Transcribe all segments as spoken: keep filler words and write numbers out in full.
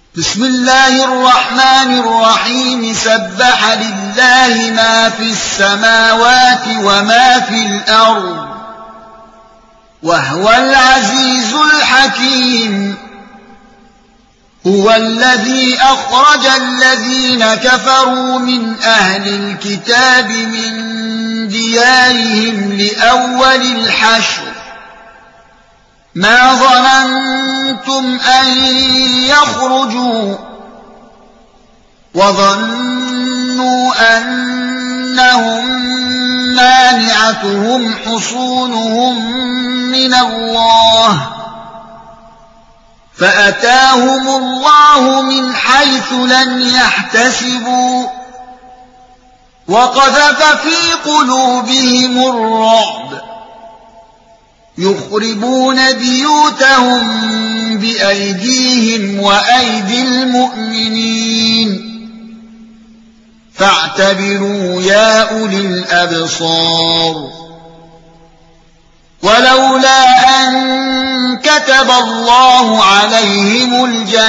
بسم الله الرحمن الرحيم سبح لله ما في السماوات وما في الأرض وهو العزيز الحكيم. هو الذي أخرج الذين كفروا من أهل الكتاب من ديارهم لأول الحشر ما ظننتم أن يخرجوا وظنوا أنهم مانعتهم حصونهم من الله فأتاهم الله من حيث لم يحتسبوا وقذف في قلوبهم الرعب يخربون بيوتهم بأيديهم وأيدي المؤمنين فاعتبروا يا أولي الأبصار. ولولا أن كتب الله عليهم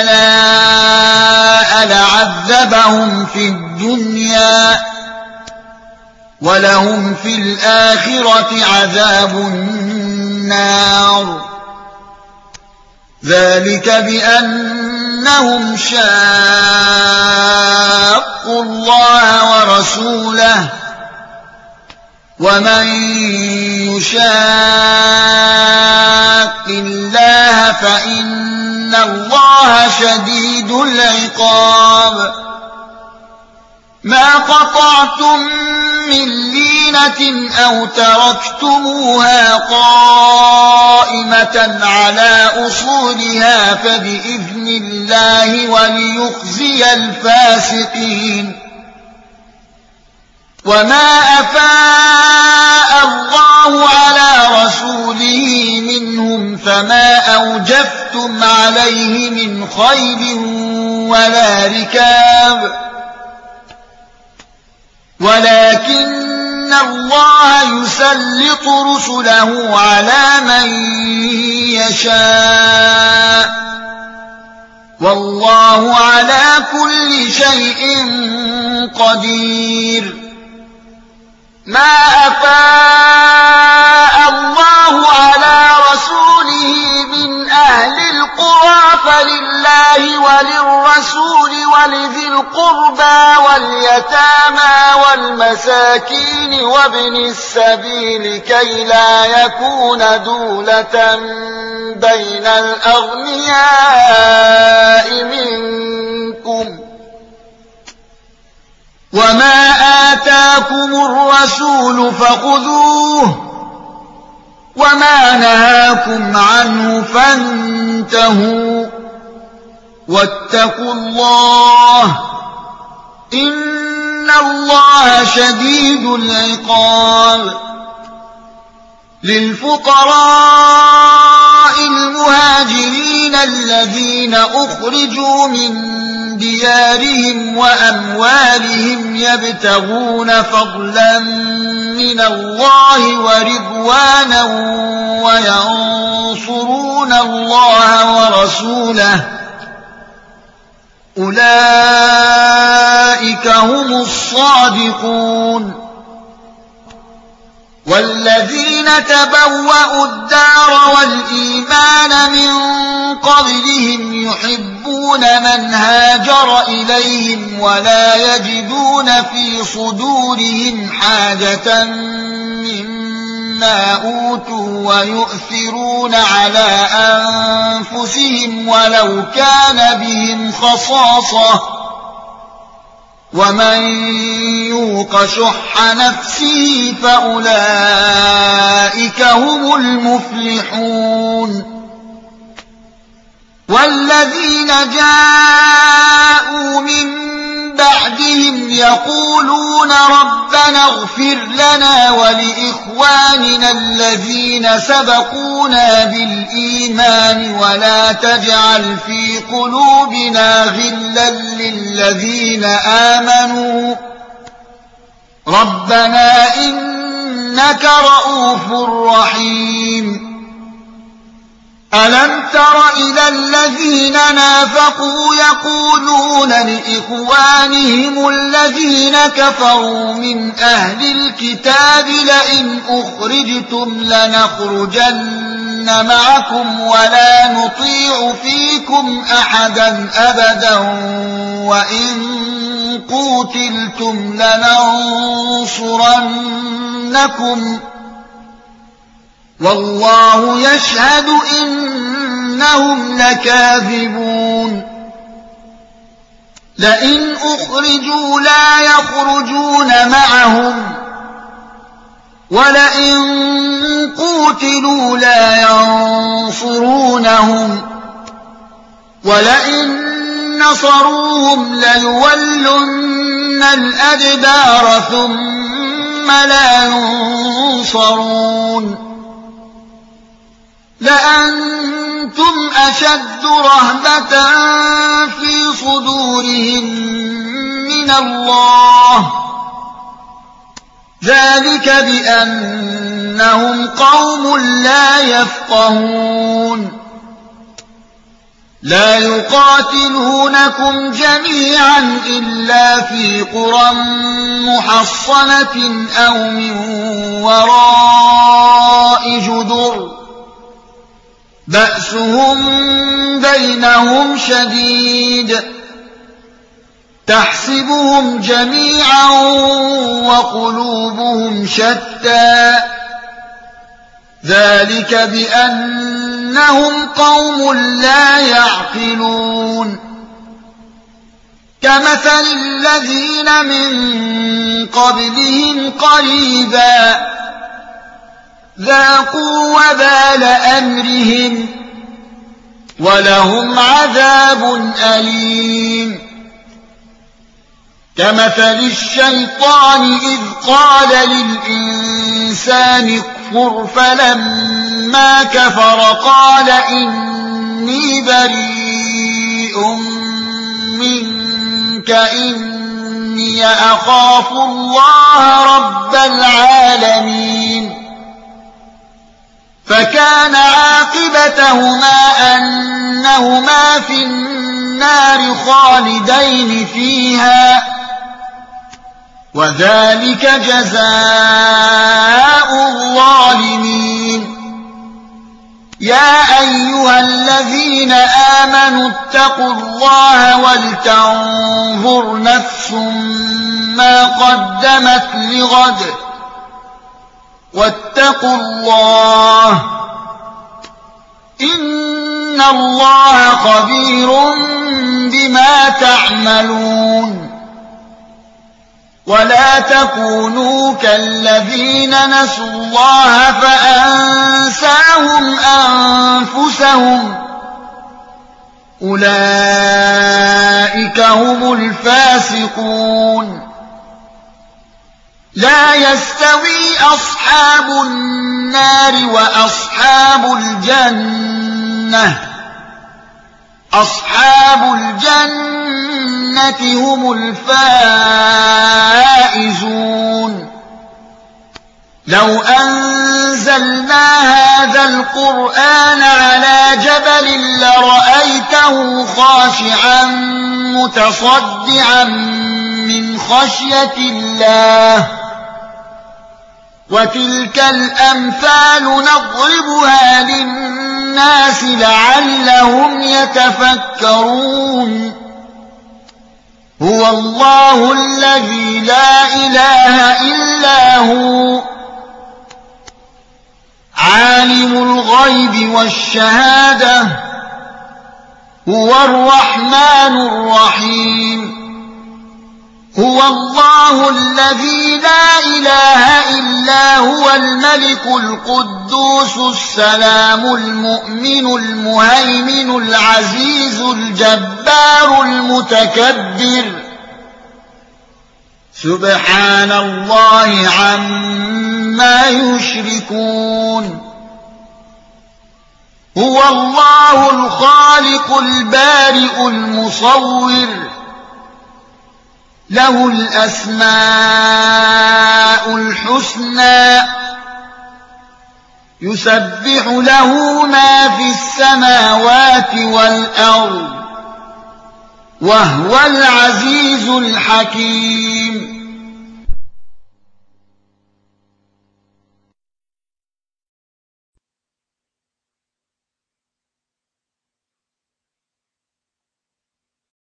الجلاء لعذبهم في الدنيا ولهم في الآخرة عذاب النار ذلك بأنهم شاقوا الله ورسوله ومن يشاق الله فإن الله شديد العقاب. ما قطعتم من لينة أو تركتموها قائمة على أصولها فبإذن الله وليخزي الفاسقين. وما أفاء الله على رسوله منهم فما أوجفتم عليه من خيل ولا ركاب ولكن الله يسلط رسله على من يشاء والله على كل شيء قدير. ما أفاء الله على رسوله من أهل القرى فلله وللرسول ولذي القربى واليتامى والمساكين وابن السبيل كي لا يكون دولة بين الأغنياء منكم. وما آتاكم الرسول فخذوه وما نهاكم عنه فانتهوا واتقوا الله إن الله شديد العقاب. للفقراء المهاجرين الذين أخرجوا من ديارهم وأموالهم يبتغون فضلا من الله ورضوانا وينصرون الله ورسوله أولئك هم الصادقون. والذين تبوأوا الدار والإيمان من قبلهم يحبون من هاجر إليهم ولا يجدون في صدورهم حاجة مما أوتوا ويؤثرون على أنفسهم ولو كان بهم خصاصة ومن يوق شح نفسه فأولئك هم المفلحون. والذين جاءوا من بعدهم يقولون ربنا اغفر لنا ولإخواننا الذين سبقونا بالإيمان ولا تجعل في قلوبنا غلا للذين آمنوا ربنا إنك رؤوف رحيم. ألم تر إلى الذين نافقوا يقولون لإخوانهم الذين كفروا من أهل الكتاب لئن أخرجتم لنخرجن معكم ولا نطيع فيكم أحدا أبدا وإن قوتلتم لننصرنكم والله يشهد إنهم لكاذبون لئن أخرجوا لا يخرجون معهم ولئن قوتلوا لا ينصرونهم ولئن نصروهم ليولن الأدبار ثم لا ينصرون لأنتم أشد رهبة في صدورهم من الله ذلك بأنهم قوم لا يفقهون لا يقاتلونكم جميعا إلا في قرى محصنة أو من وراء جدر بأسهم بينهم شديد تحسبهم جميعا وقلوبهم شتى ذلك بأنهم قوم لا يعقلون كمثل الذين من قبلهم قريبا ذاقوا وبال أمرهم ولهم عذاب أليم كمثل الشيطان إذ قال للإنسان اكفر فلما كفر قال إني بريء منك إني أخاف الله رب العالمين فكان عاقبتهما أنهما في النار خالدين فيها وذلك جزاء الظالمين يا أيها الذين آمنوا اتقوا الله ولتنظر نفس ما قدمت لغد واتقوا الله إن الله خبير بما تعملون ولا تكونوا كالذين نسوا الله فأنساهم أنفسهم أولئك هم الفاسقون لا يستوي أصحاب النار وأصحاب الجنة أصحاب الجنة هم الفائزون لو أنزلنا هذا القرآن على جبل لرأيته خاشعا متصدعا من خشية الله وتلك الأمثال نضربها للناس لعلهم يتفكرون هو الله الذي لا إله إلا هو عالم الغيب والشهادة هو الرحمن الرحيم هو الله الذي لا إله إلا هو الملك القدوس السلام المؤمن المهيمن العزيز الجبار المتكبر سبحان الله عما يشركون هو الله الخالق البارئ المصور له الأسماء الحسنى يسبح له ما في السماوات والأرض وهو العزيز الحكيم